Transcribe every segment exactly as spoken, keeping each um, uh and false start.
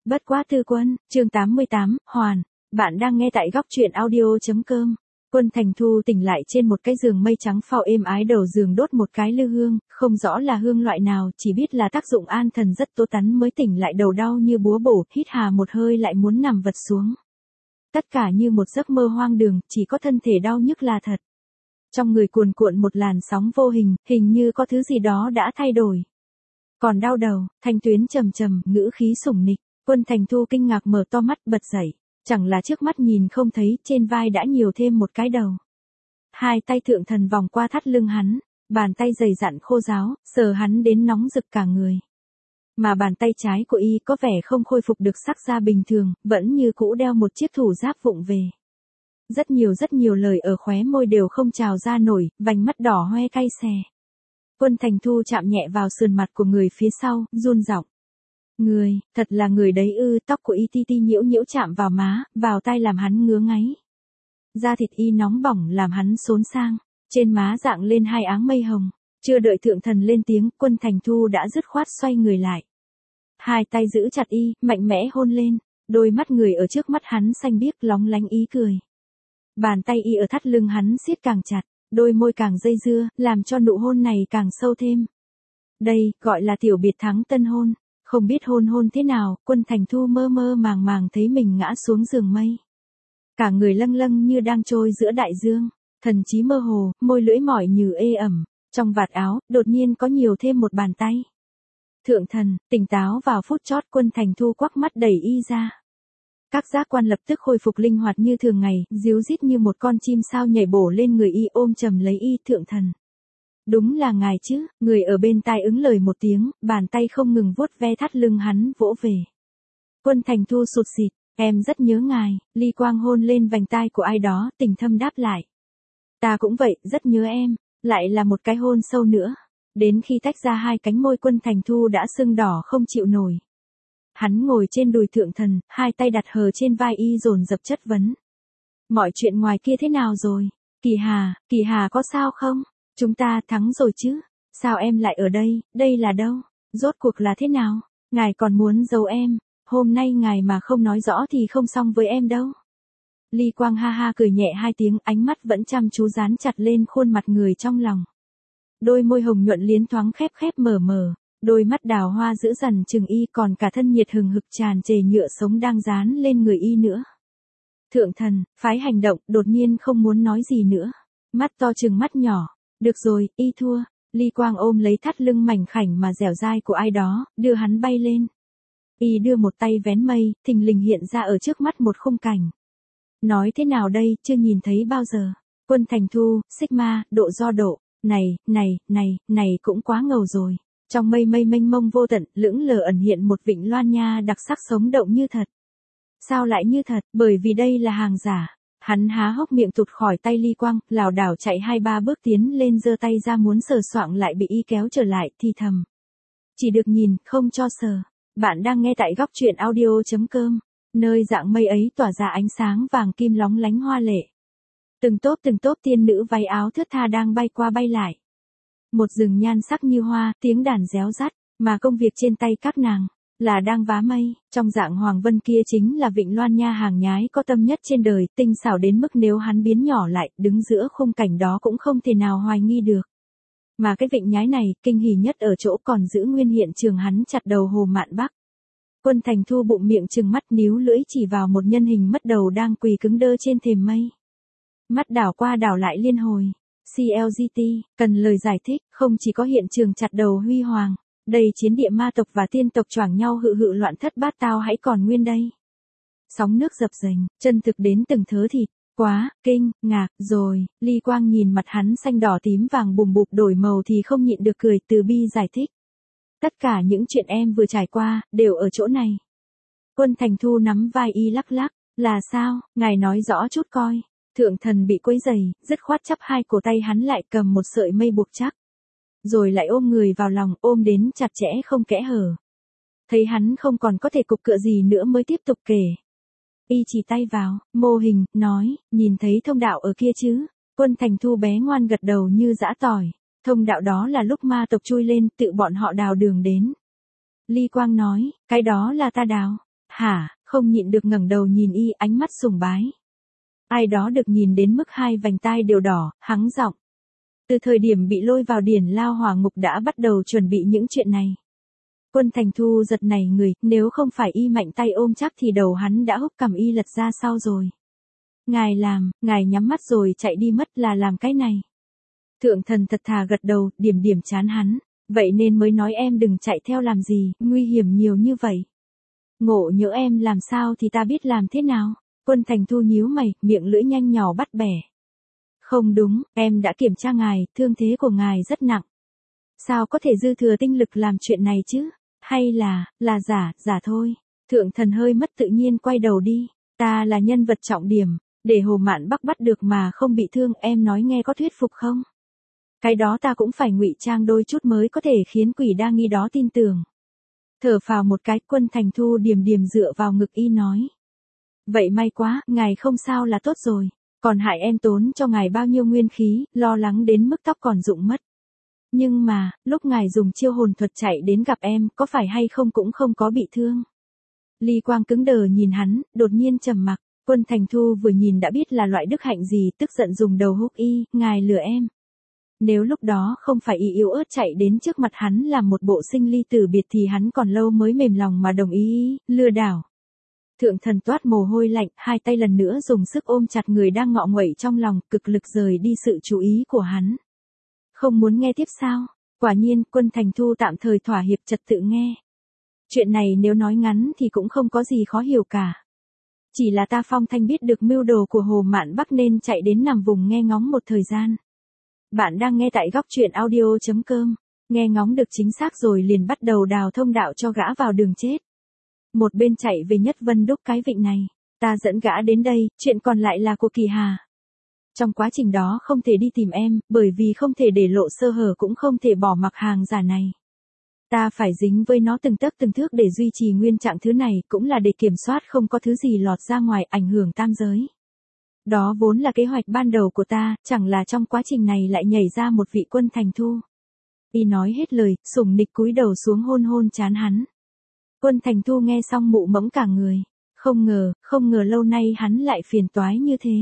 Bất quá tư quân, chương tám mươi tám, Hoàn, bạn đang nghe tại góc truyện audio.com. Quân Thành Thu tỉnh lại trên một cái giường mây trắng phao êm ái, đầu giường đốt một cái lư hương, không rõ là hương loại nào, chỉ biết là tác dụng an thần rất tốt tắn, mới tỉnh lại đầu đau như búa bổ, hít hà một hơi lại muốn nằm vật xuống. Tất cả như một giấc mơ hoang đường, chỉ có thân thể đau nhức là thật. Trong người cuồn cuộn một làn sóng vô hình, hình như có thứ gì đó đã thay đổi. Còn đau đầu, thanh tuyến trầm trầm, ngữ khí sủng nịch. Quân Thành Thu kinh ngạc mở to mắt bật dậy, chẳng là trước mắt nhìn không thấy, trên vai đã nhiều thêm một cái đầu. Hai tay thượng thần vòng qua thắt lưng hắn, bàn tay dày dặn khô ráo, sờ hắn đến nóng rực cả người. Mà bàn tay trái của y có vẻ không khôi phục được sắc da bình thường, vẫn như cũ đeo một chiếc thủ giáp vụng về. Rất nhiều rất nhiều lời ở khóe môi đều không trào ra nổi, vành mắt đỏ hoe cay xè. Quân Thành Thu chạm nhẹ vào sườn mặt của người phía sau, run giọng. Người, thật là người đấy ư? Tóc của y ti ti nhiễu nhiễu chạm vào má, vào tai làm hắn ngứa ngáy. Da thịt y nóng bỏng làm hắn xốn sang, trên má dạng lên hai áng mây hồng. Chưa đợi thượng thần lên tiếng, Quân Thành Thu đã dứt khoát xoay người lại. Hai tay giữ chặt y, mạnh mẽ hôn lên, đôi mắt người ở trước mắt hắn xanh biếc lóng lánh ý cười. Bàn tay y ở thắt lưng hắn siết càng chặt, đôi môi càng dây dưa, làm cho nụ hôn này càng sâu thêm. Đây, gọi là tiểu biệt thắng tân hôn. Không biết hôn hôn thế nào, Quân Thành Thu mơ mơ màng màng thấy mình ngã xuống giường mây. Cả người lâng lâng như đang trôi giữa đại dương, thần trí mơ hồ, môi lưỡi mỏi như ê ẩm, trong vạt áo, đột nhiên có nhiều thêm một bàn tay. Thượng thần, tỉnh táo vào phút chót, Quân Thành Thu quắc mắt đẩy y ra. Các giác quan lập tức khôi phục linh hoạt như thường ngày, díu dít như một con chim sao nhảy bổ lên người y, ôm chầm lấy y. Thượng thần. Đúng là ngài chứ, người ở bên tai ứng lời một tiếng, bàn tay không ngừng vuốt ve thắt lưng hắn, vỗ về. Quân Thành Thu sụt sịt, em rất nhớ ngài. Ly Quang hôn lên vành tai của ai đó, tình thâm đáp lại. Ta cũng vậy, rất nhớ em. Lại là một cái hôn sâu nữa. Đến khi tách ra hai cánh môi, Quân Thành Thu đã sưng đỏ không chịu nổi. Hắn ngồi trên đùi thượng thần, hai tay đặt hờ trên vai y dồn dập chất vấn. Mọi chuyện ngoài kia thế nào rồi? Kỳ Hà, Kỳ Hà có sao không? Chúng ta thắng rồi chứ? Sao em lại ở đây? Đây là đâu? Rốt cuộc là thế nào? Ngài còn muốn giấu em? Hôm nay ngài mà không nói rõ thì không xong với em đâu. Ly Quang ha ha cười nhẹ hai tiếng, ánh mắt vẫn chăm chú dán chặt lên khuôn mặt người trong lòng. Đôi môi hồng nhuận liến thoáng khép khép mở mở, đôi mắt đào hoa giữ dằn chừng y, còn cả thân nhiệt hừng hực tràn trề nhựa sống đang dán lên người y nữa. Thượng thần, phái hành động, đột nhiên không muốn nói gì nữa. Mắt to chừng mắt nhỏ. Được rồi, y thua. Ly Quang ôm lấy thắt lưng mảnh khảnh mà dẻo dai của ai đó, đưa hắn bay lên. Y đưa một tay vén mây, thình lình hiện ra ở trước mắt một khung cảnh. Nói thế nào đây, chưa nhìn thấy bao giờ. Quân Thành Thu, Sigma, độ do độ. Này, này, này, này cũng quá ngầu rồi. Trong mây mây mênh mông vô tận, lững lờ ẩn hiện một vịnh Loan Nha đặc sắc sống động như thật. Sao lại như thật? Bởi vì đây là hàng giả. Hắn há hốc miệng tụt khỏi tay Ly Quang, lảo đảo chạy hai ba bước tiến lên, giơ tay ra muốn sờ soạng lại bị y kéo trở lại, thì thầm. Chỉ được nhìn, không cho sờ. Bạn đang nghe tại góc truyện audio.com, nơi dạng mây ấy tỏa ra ánh sáng vàng kim lóng lánh hoa lệ. Từng tốp từng tốp tiên nữ váy áo thướt tha đang bay qua bay lại. Một rừng nhan sắc như hoa, tiếng đàn réo rắt, mà công việc trên tay các nàng là đang vá mây. Trong dạng hoàng vân kia chính là vịnh Loan Nha hàng nhái có tâm nhất trên đời, tinh xảo đến mức nếu hắn biến nhỏ lại, đứng giữa khung cảnh đó cũng không thể nào hoài nghi được. Mà cái vịnh nhái này, kinh hỉ nhất ở chỗ còn giữ nguyên hiện trường hắn chặt đầu Hồ Mạn Bắc. Quân Thành Thu bụng miệng trừng mắt, níu lưỡi chỉ vào một nhân hình mất đầu đang quỳ cứng đơ trên thềm mây. Mắt đảo qua đảo lại liên hồi. xê lờ giê tê, cần lời giải thích, không chỉ có hiện trường chặt đầu huy hoàng. Đây chiến địa ma tộc và tiên tộc choảng nhau hự hự loạn thất bát tao hãy còn nguyên đây. Sóng nước dập dềnh, chân thực đến từng thớ thịt, quá, kinh, ngạc, rồi. Ly Quang nhìn mặt hắn xanh đỏ tím vàng bùm bụp đổi màu thì không nhịn được cười, từ bi giải thích. Tất cả những chuyện em vừa trải qua, đều ở chỗ này. Quân Thành Thu nắm vai y lắc lắc, là sao, ngài nói rõ chút coi. Thượng thần bị quấy rầy, dứt khoát chắp hai cổ tay hắn lại, cầm một sợi mây buộc chắc. Rồi lại ôm người vào lòng, ôm đến chặt chẽ không kẽ hở. Thấy hắn không còn có thể cục cựa gì nữa mới tiếp tục kể. Y chỉ tay vào, mô hình, nói, nhìn thấy thông đạo ở kia chứ? Quân Thành Thu bé ngoan gật đầu như giã tỏi. Thông đạo đó là lúc ma tộc chui lên, tự bọn họ đào đường đến. Ly Quang nói, cái đó là ta đào. Hả, không nhịn được ngẩng đầu nhìn y, ánh mắt sùng bái. Ai đó được nhìn đến mức hai vành tai đều đỏ, hắng giọng. Từ thời điểm bị lôi vào điển lao hỏa ngục đã bắt đầu chuẩn bị những chuyện này. Quân Thành Thu giật nảy người, nếu không phải y mạnh tay ôm chắc thì đầu hắn đã húc cầm y lật ra sau rồi. Ngài làm, ngài nhắm mắt rồi chạy đi mất là làm cái này. Thượng thần thật thà gật đầu, điểm điểm chán hắn. Vậy nên mới nói em đừng chạy theo làm gì, nguy hiểm nhiều như vậy. Ngộ nhỡ em làm sao thì ta biết làm thế nào. Quân Thành Thu nhíu mày, miệng lưỡi nhanh nhỏ bắt bẻ. Không đúng, em đã kiểm tra ngài, thương thế của ngài rất nặng. Sao có thể dư thừa tinh lực làm chuyện này chứ? Hay là, là giả, giả thôi. Thượng thần hơi mất tự nhiên quay đầu đi. Ta là nhân vật trọng điểm, để Hồ Mạn Bắc bắt được mà không bị thương, em nói nghe có thuyết phục không? Cái đó ta cũng phải ngụy trang đôi chút mới có thể khiến quỷ đa nghi đó tin tưởng. Thở phào một cái, Quân Thành Thu điềm điềm dựa vào ngực y nói. Vậy may quá, ngài không sao là tốt rồi. Còn hại em tốn cho ngài bao nhiêu nguyên khí, lo lắng đến mức tóc còn rụng mất. Nhưng mà, lúc ngài dùng chiêu hồn thuật chạy đến gặp em, có phải hay không cũng không có bị thương. Ly Quang cứng đờ nhìn hắn, đột nhiên trầm mặc. Quân Thành Thu vừa nhìn đã biết là loại đức hạnh gì, tức giận dùng đầu húc y, ngài lừa em. Nếu lúc đó không phải y yếu ớt chạy đến trước mặt hắn làm một bộ sinh ly tử biệt thì hắn còn lâu mới mềm lòng mà đồng ý, lừa đảo. Thượng thần toát mồ hôi lạnh, hai tay lần nữa dùng sức ôm chặt người đang ngọ nguậy trong lòng, cực lực rời đi sự chú ý của hắn. Không muốn nghe tiếp sao? Quả nhiên, Quân Thành Thu tạm thời thỏa hiệp trật tự nghe. Chuyện này nếu nói ngắn thì cũng không có gì khó hiểu cả. Chỉ là ta Phong Thanh biết được mưu đồ của Hồ Mạn Bắc nên chạy đến nằm vùng nghe ngóng một thời gian. Bạn đang nghe tại góc truyện audio chấm com. Nghe ngóng được chính xác rồi liền bắt đầu đào thông đạo cho gã vào đường chết. Một bên chạy về Nhất Vân Đúc cái vịnh này. Ta dẫn gã đến đây, chuyện còn lại là của Kỳ Hà. Trong quá trình đó không thể đi tìm em, bởi vì không thể để lộ sơ hở cũng không thể bỏ mặc hàng giả này. Ta phải dính với nó từng tấc từng thước để duy trì nguyên trạng, thứ này cũng là để kiểm soát không có thứ gì lọt ra ngoài ảnh hưởng tam giới. Đó vốn là kế hoạch ban đầu của ta, chẳng là trong quá trình này lại nhảy ra một vị Quân Thành Thu. Y nói hết lời, sủng nịch cúi đầu xuống hôn hôn trán hắn. Quân Thành Thu nghe xong mụ mẫm cả người. Không ngờ, không ngờ lâu nay hắn lại phiền toái như thế.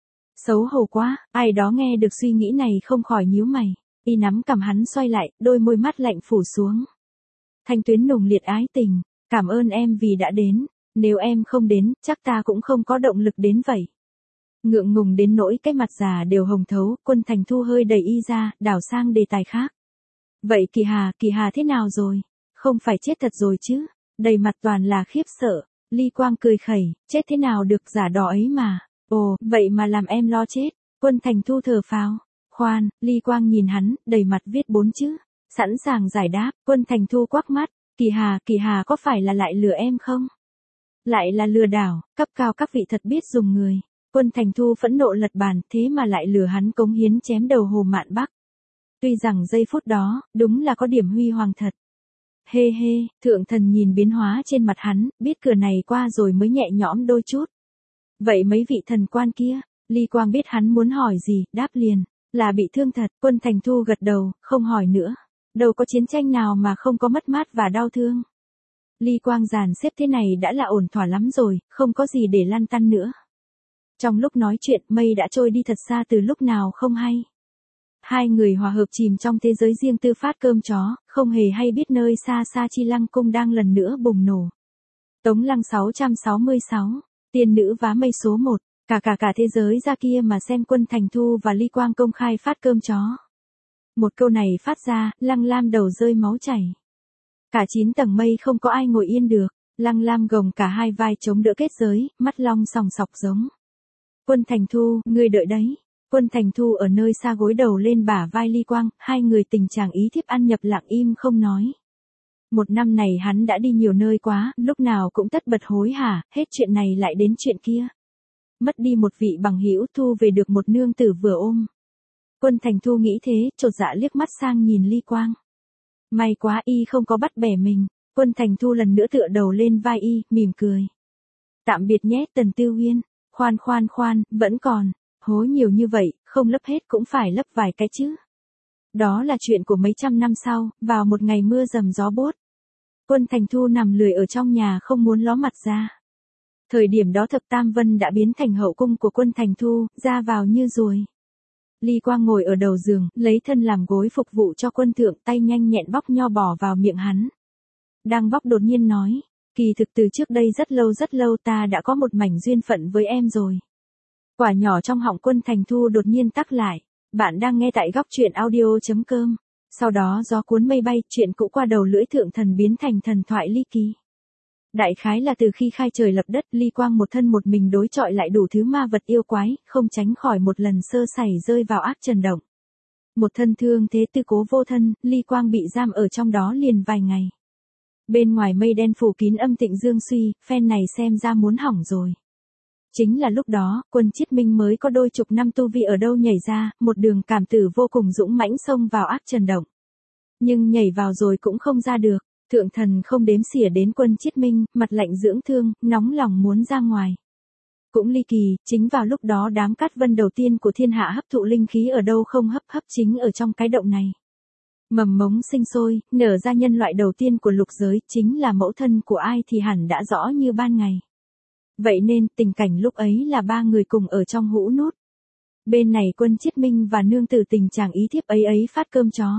Xấu hổ quá, ai đó nghe được suy nghĩ này không khỏi nhíu mày. Y nắm cầm hắn xoay lại, đôi môi mắt lạnh phủ xuống. Thanh tuyến nồng liệt ái tình, cảm ơn em vì đã đến. Nếu em không đến, chắc ta cũng không có động lực đến vậy. Ngượng ngùng đến nỗi cái mặt già đều hồng thấu, Quân Thành Thu hơi đẩy y ra, đảo sang đề tài khác. Vậy Kỳ Hà, Kỳ Hà thế nào rồi? Không phải chết thật rồi chứ? Đầy mặt toàn là khiếp sợ. Ly Quang cười khẩy, chết thế nào được, giả đỏ ấy mà. Ồ, vậy mà làm em lo chết. Quân Thành Thu thở phào. Khoan, Ly Quang nhìn hắn, đầy mặt viết bốn chữ. Sẵn sàng giải đáp. Quân Thành Thu quắc mắt. Kỳ Hà, Kỳ Hà có phải là lại lừa em không? Lại là lừa đảo, cấp cao các vị thật biết dùng người. Quân Thành Thu phẫn nộ lật bàn, thế mà lại lừa hắn cống hiến chém đầu Hồ Mạn Bắc. Tuy rằng giây phút đó, đúng là có điểm huy hoàng thật. Hê hê, thượng thần nhìn biến hóa trên mặt hắn, biết cửa này qua rồi mới nhẹ nhõm đôi chút. Vậy mấy vị thần quan kia, Ly Quang biết hắn muốn hỏi gì, đáp liền, là bị thương thật. Quân Thành Thu gật đầu, không hỏi nữa. Đâu có chiến tranh nào mà không có mất mát và đau thương. Ly Quang dàn xếp thế này đã là ổn thỏa lắm rồi, không có gì để lăn tăn nữa. Trong lúc nói chuyện, mây đã trôi đi thật xa từ lúc nào không hay. Hai người hòa hợp chìm trong thế giới riêng tư phát cơm chó, không hề hay biết nơi xa xa Chi Lăng Cung đang lần nữa bùng nổ. Tống Lăng sáu trăm sáu mươi sáu, tiên nữ vá mây số một, cả cả cả thế giới ra kia mà xem Quân Thành Thu và Ly Quang công khai phát cơm chó. Một câu này phát ra, Lăng Lam đầu rơi máu chảy. Cả chín tầng mây không có ai ngồi yên được, Lăng Lam gồng cả hai vai chống đỡ kết giới, mắt long sòng sọc giống. Quân Thành Thu, ngươi đợi đấy. Quân Thành Thu ở nơi xa gối đầu lên bả vai Ly Quang, hai người tình chàng ý thiếp ăn nhập lặng im không nói. Một năm này hắn đã đi nhiều nơi quá, lúc nào cũng tất bật hối hả, hết chuyện này lại đến chuyện kia. Mất đi một vị bằng hữu, thu về được một nương tử vừa ôm. Quân Thành Thu nghĩ thế, chột dạ liếc mắt sang nhìn Ly Quang. May quá y không có bắt bẻ mình. Quân Thành Thu lần nữa tựa đầu lên vai y, mỉm cười. Tạm biệt nhé Tần Tiêu Huyên. Khoan khoan khoan, vẫn còn. Hối nhiều như vậy, không lấp hết cũng phải lấp vài cái chứ. Đó là chuyện của mấy trăm năm sau, vào một ngày mưa rầm gió bốt. Quân Thành Thu nằm lười ở trong nhà không muốn ló mặt ra. Thời điểm đó Thập Tam Vân đã biến thành hậu cung của Quân Thành Thu, ra vào như ruồi. Ly Quang ngồi ở đầu giường, lấy thân làm gối phục vụ cho quân thượng, tay nhanh nhẹn bóc nho bỏ vào miệng hắn. Đang bóc đột nhiên nói, kỳ thực từ trước đây rất lâu rất lâu ta đã có một mảnh duyên phận với em rồi. Quả nhỏ trong họng Quân Thành Thu đột nhiên tắc lại. Bạn đang nghe tại góc truyện audio.com. Sau đó gió cuốn mây bay, chuyện cũ qua đầu lưỡi thượng thần biến thành thần thoại ly kỳ. Đại khái là từ khi khai trời lập đất, Ly Quang một thân một mình đối chọi lại đủ thứ ma vật yêu quái, không tránh khỏi một lần sơ sẩy rơi vào ác trần động. Một thân thương thế tư cố vô thân, Ly Quang bị giam ở trong đó liền vài ngày. Bên ngoài mây đen phủ kín âm tịnh dương suy, phen này xem ra muốn hỏng rồi. Chính là lúc đó, Quân Chiết Minh mới có đôi chục năm tu vi ở đâu nhảy ra, một đường cảm tử vô cùng dũng mãnh xông vào ác trần động. Nhưng nhảy vào rồi cũng không ra được, thượng thần không đếm xỉa đến Quân Chiết Minh, mặt lạnh dưỡng thương, nóng lòng muốn ra ngoài. Cũng ly kỳ, chính vào lúc đó đám cát vân đầu tiên của thiên hạ hấp thụ linh khí ở đâu không hấp hấp chính ở trong cái động này. Mầm mống sinh sôi, nở ra nhân loại đầu tiên của lục giới, chính là mẫu thân của ai thì hẳn đã rõ như ban ngày. Vậy nên, tình cảnh lúc ấy là ba người cùng ở trong hũ nút. Bên này Quân Chiết Minh và nương tử tình chàng ý thiếp ấy ấy phát cơm chó.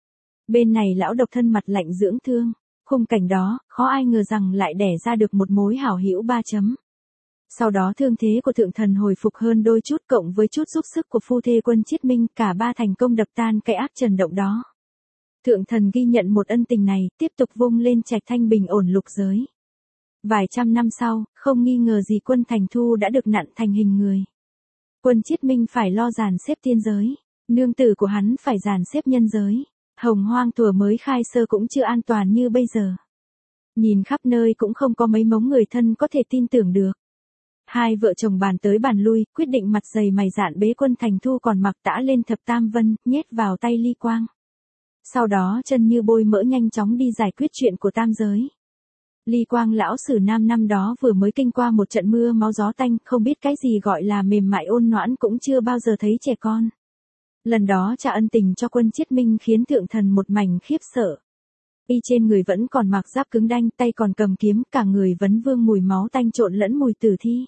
Bên này lão độc thân mặt lạnh dưỡng thương. Khung cảnh đó, khó ai ngờ rằng lại đẻ ra được một mối hảo hữu ba chấm. Sau đó thương thế của thượng thần hồi phục hơn đôi chút cộng với chút giúp sức của phu thê Quân Chiết Minh, cả ba thành công đập tan cái ác trần động đó. Thượng thần ghi nhận một ân tình này, tiếp tục vung lên trạch thanh bình ổn lục giới. Vài trăm năm sau, không nghi ngờ gì Quân Thành Thu đã được nặn thành hình người. Quân Chiết Minh phải lo dàn xếp tiên giới, nương tử của hắn phải dàn xếp nhân giới. Hồng Hoang thuở mới khai sơ cũng chưa an toàn như bây giờ. Nhìn khắp nơi cũng không có mấy mống người thân có thể tin tưởng được. Hai vợ chồng bàn tới bàn lui, quyết định mặt dày mày dạn bế Quân Thành Thu còn mặc tã lên Thập Tam Vân, nhét vào tay Ly Quang. Sau đó chân như bôi mỡ nhanh chóng đi giải quyết chuyện của tam giới. Ly Quang lão sử nam năm đó vừa mới kinh qua một trận mưa máu gió tanh, không biết cái gì gọi là mềm mại ôn noãn, cũng chưa bao giờ thấy trẻ con. Lần đó trả ân tình cho Quân Chiết Minh khiến thượng thần một mảnh khiếp sợ. Y trên người vẫn còn mặc giáp cứng đanh, tay còn cầm kiếm, cả người vấn vương mùi máu tanh trộn lẫn mùi tử thi.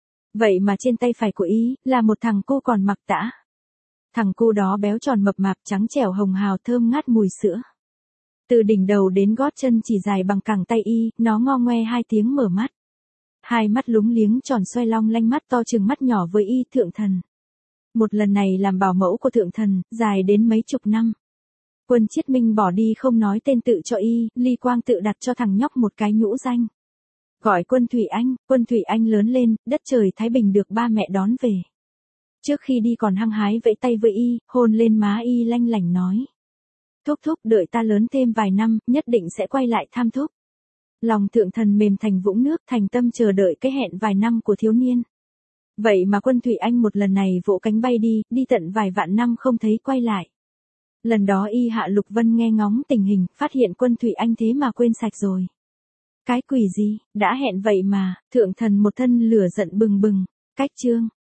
Vậy mà trên tay phải của Y là một thằng cu còn mặc tã. Thằng cu đó béo tròn mập mạp, trắng trẻo hồng hào, thơm ngát mùi sữa. Từ đỉnh đầu đến gót chân chỉ dài bằng cẳng tay Y, nó ngo ngoe hai tiếng mở mắt. Hai mắt lúng liếng tròn xoay long lanh, mắt to chừng mắt nhỏ với Y thượng thần. Một lần này làm bảo mẫu của thượng thần, dài đến mấy chục năm. Quân Chiết Minh bỏ đi không nói tên tự cho Y, Ly Quang tự đặt cho thằng nhóc một cái nhũ danh. Gọi Quân Thủy Anh. Quân Thủy Anh lớn lên, đất trời Thái Bình được ba mẹ đón về. Trước khi đi còn hăng hái vẫy tay với Y, hôn lên má Y lanh lảnh nói. Thúc thúc, đợi ta lớn thêm vài năm, nhất định sẽ quay lại thăm thúc. Lòng thượng thần mềm thành vũng nước, thành tâm chờ đợi cái hẹn vài năm của thiếu niên. Vậy mà Quân Thủy Anh một lần này vỗ cánh bay đi, đi tận vài vạn năm không thấy quay lại. Lần đó Y hạ Lục Vân nghe ngóng tình hình, phát hiện Quân Thủy Anh thế mà quên sạch rồi. Cái quỷ gì, đã hẹn vậy mà, thượng thần một thân lửa giận bừng bừng. Cách chương